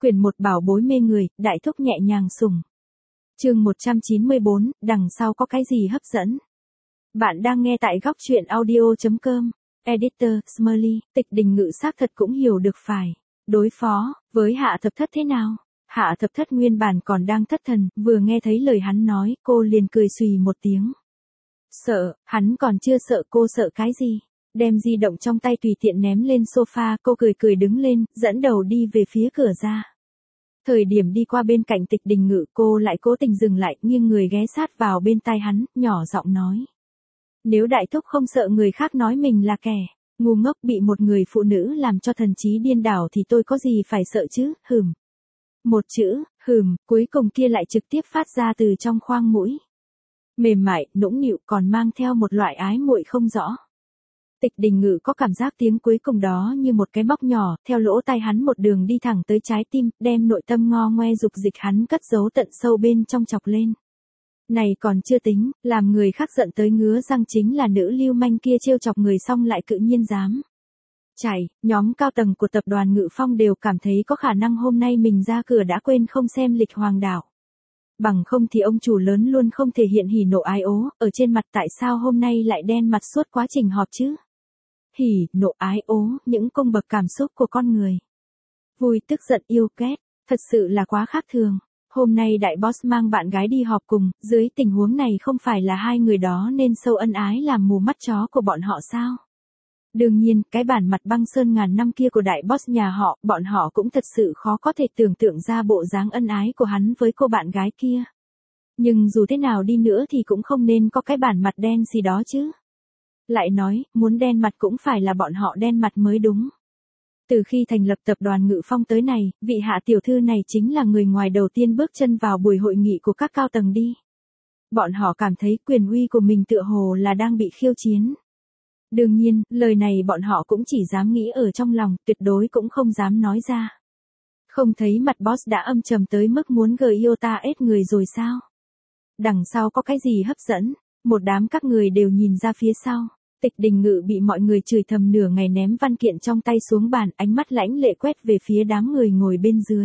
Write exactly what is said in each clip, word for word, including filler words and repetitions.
Quyển một bảo bối mê người, đại thúc nhẹ nhàng sủng. Chương một trăm chín mươi bốn, đằng sau có cái gì hấp dẫn? Bạn đang nghe tại góc truyện audio chấm com. Editor, Smiley, Tịch Đình Ngự xác thật cũng hiểu được phải. Đối phó, với Hạ Thập Thất thế nào? Hạ Thập Thất nguyên bản còn đang thất thần, vừa nghe thấy lời hắn nói, cô liền cười xùy một tiếng. Sợ, hắn còn chưa sợ, cô sợ cái gì? Đem di động trong tay tùy tiện ném lên sofa, cô cười cười đứng lên, dẫn đầu đi về phía cửa ra. Thời điểm đi qua bên cạnh Tịch Đình Ngự, cô lại cố tình dừng lại, nghiêng người ghé sát vào bên tai hắn, nhỏ giọng nói. Nếu đại thúc không sợ người khác nói mình là kẻ ngu ngốc bị một người phụ nữ làm cho thần trí điên đảo thì tôi có gì phải sợ chứ, hừm. Một chữ, hừm, cuối cùng kia lại trực tiếp phát ra từ trong khoang mũi. Mềm mại, nũng nịu còn mang theo một loại ái muội không rõ. Tịch Đình Ngự có cảm giác tiếng cuối cùng đó như một cái móc nhỏ, theo lỗ tai hắn một đường đi thẳng tới trái tim, đem nội tâm ngo ngoe dục dịch hắn cất giấu tận sâu bên trong chọc lên. Này còn chưa tính, làm người khác giận tới ngứa răng chính là nữ lưu manh kia trêu chọc người xong lại cự nhiên dám. Chạy, nhóm cao tầng của tập đoàn Ngự Phong đều cảm thấy có khả năng hôm nay mình ra cửa đã quên không xem lịch hoàng đạo. Bằng không thì ông chủ lớn luôn không thể hiện hỉ nộ ái ố, ở trên mặt tại sao hôm nay lại đen mặt suốt quá trình họp chứ? Hỉ, nộ ái ố, những cung bậc cảm xúc của con người. Vui, tức giận, yêu ghét, thật sự là quá khác thường. Hôm nay đại boss mang bạn gái đi họp cùng, dưới tình huống này không phải là hai người đó nên sâu ân ái làm mù mắt chó của bọn họ sao? Đương nhiên, cái bản mặt băng sơn ngàn năm kia của đại boss nhà họ, bọn họ cũng thật sự khó có thể tưởng tượng ra bộ dáng ân ái của hắn với cô bạn gái kia. Nhưng dù thế nào đi nữa thì cũng không nên có cái bản mặt đen gì đó chứ. Lại nói, muốn đen mặt cũng phải là bọn họ đen mặt mới đúng. Từ khi thành lập tập đoàn Ngự Phong tới này, vị Hạ tiểu thư này chính là người ngoài đầu tiên bước chân vào buổi hội nghị của các cao tầng đi. Bọn họ cảm thấy quyền uy của mình tựa hồ là đang bị khiêu chiến. Đương nhiên, lời này bọn họ cũng chỉ dám nghĩ ở trong lòng, tuyệt đối cũng không dám nói ra. Không thấy mặt boss đã âm trầm tới mức muốn gờ iota ết người rồi sao? Đằng sau có cái gì hấp dẫn? Một đám các người đều nhìn ra phía sau. Tịch Đình Ngự bị mọi người chửi thầm nửa ngày ném văn kiện trong tay xuống bàn, ánh mắt lãnh lệ quét về phía đám người ngồi bên dưới.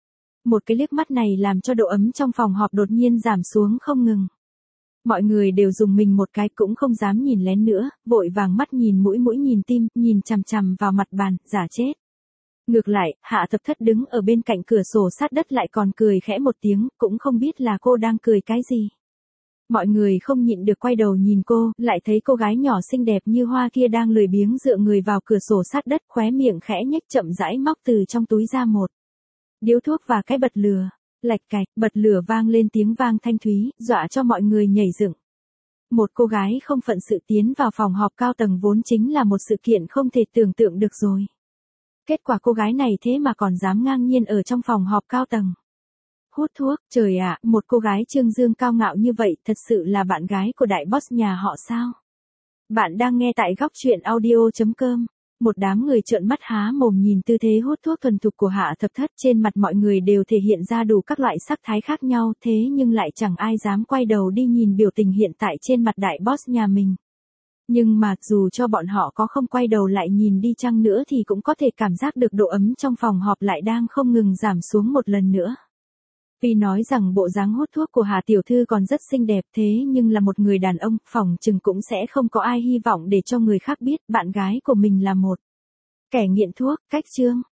Một cái liếc mắt này làm cho độ ấm trong phòng họp đột nhiên giảm xuống không ngừng. Mọi người đều dùng mình một cái cũng không dám nhìn lén nữa, vội vàng mắt nhìn mũi mũi nhìn tim, nhìn chằm chằm vào mặt bàn, giả chết. Ngược lại, Hạ Thập Thất đứng ở bên cạnh cửa sổ sát đất lại còn cười khẽ một tiếng, cũng không biết là cô đang cười cái gì. Mọi người không nhịn được quay đầu nhìn cô, lại thấy cô gái nhỏ xinh đẹp như hoa kia đang lười biếng dựa người vào cửa sổ sát đất, khóe miệng khẽ nhếch chậm rãi móc từ trong túi ra một điếu thuốc và cái bật lửa. Lạch cạch, bật lửa vang lên tiếng vang thanh thúy, dọa cho mọi người nhảy dựng. Một cô gái không phận sự tiến vào phòng họp cao tầng vốn chính là một sự kiện không thể tưởng tượng được rồi. Kết quả cô gái này thế mà còn dám ngang nhiên ở trong phòng họp cao tầng. Hút thuốc, trời ạ, một cô gái trương dương cao ngạo như vậy thật sự là bạn gái của đại boss nhà họ sao? Bạn đang nghe tại góc truyện audio chấm com. Một đám người trợn mắt há mồm nhìn tư thế hút thuốc thuần thục của Hạ Thập Thất, trên mặt mọi người đều thể hiện ra đủ các loại sắc thái khác nhau, thế nhưng lại chẳng ai dám quay đầu đi nhìn biểu tình hiện tại trên mặt đại boss nhà mình. Nhưng mà, dù cho bọn họ có không quay đầu lại nhìn đi chăng nữa thì cũng có thể cảm giác được độ ấm trong phòng họp lại đang không ngừng giảm xuống một lần nữa. Vì nói rằng bộ dáng hút thuốc của Hà tiểu thư còn rất xinh đẹp thế nhưng là một người đàn ông, phỏng chừng cũng sẽ không có ai hy vọng để cho người khác biết bạn gái của mình là một kẻ nghiện thuốc, cách chương.